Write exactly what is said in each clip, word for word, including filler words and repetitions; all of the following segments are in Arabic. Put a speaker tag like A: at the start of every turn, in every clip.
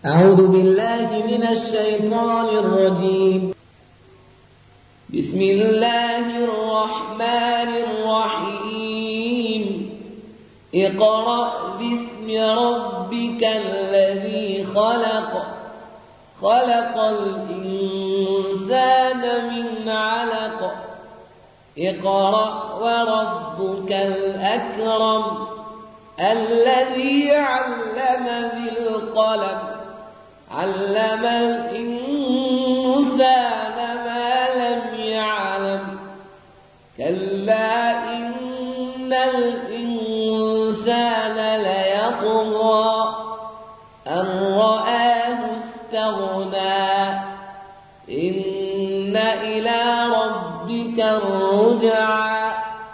A: أعوذ بالله من الشيطان الرجيم. بسم الله الرحمن الرحيم. اقرأ باسم ربك الذي خلق خلق الإنسان من علق اقرأ وربك الأكرم الذي علم بالقلم علم الإنسان ما لم يعلم كلا إن الإنسان ليطغى أن رآه استغنى إن إلى ربك الرجعى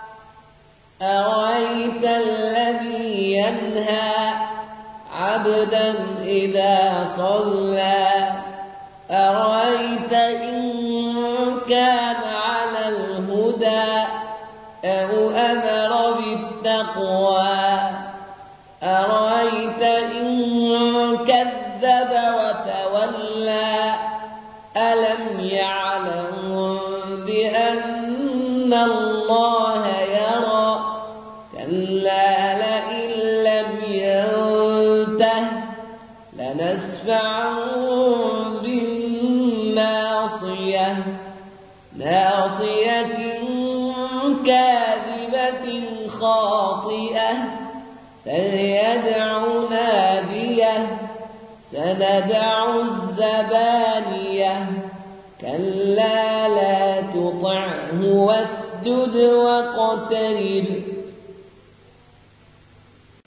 A: أرأيت الذي ينهى عبدا إذا صلى أرأيت إن كان على الهدى أو أمر بالتقوى أرأيت إن كذب وتولى ألم يعلم بأن الله يرى كلا لئن لم ينته لنسفعا بالناصية ناصية كاذبة خاطئة فليدع ناديه سندع الزبانية كلا لا تطعه واسجد واقترب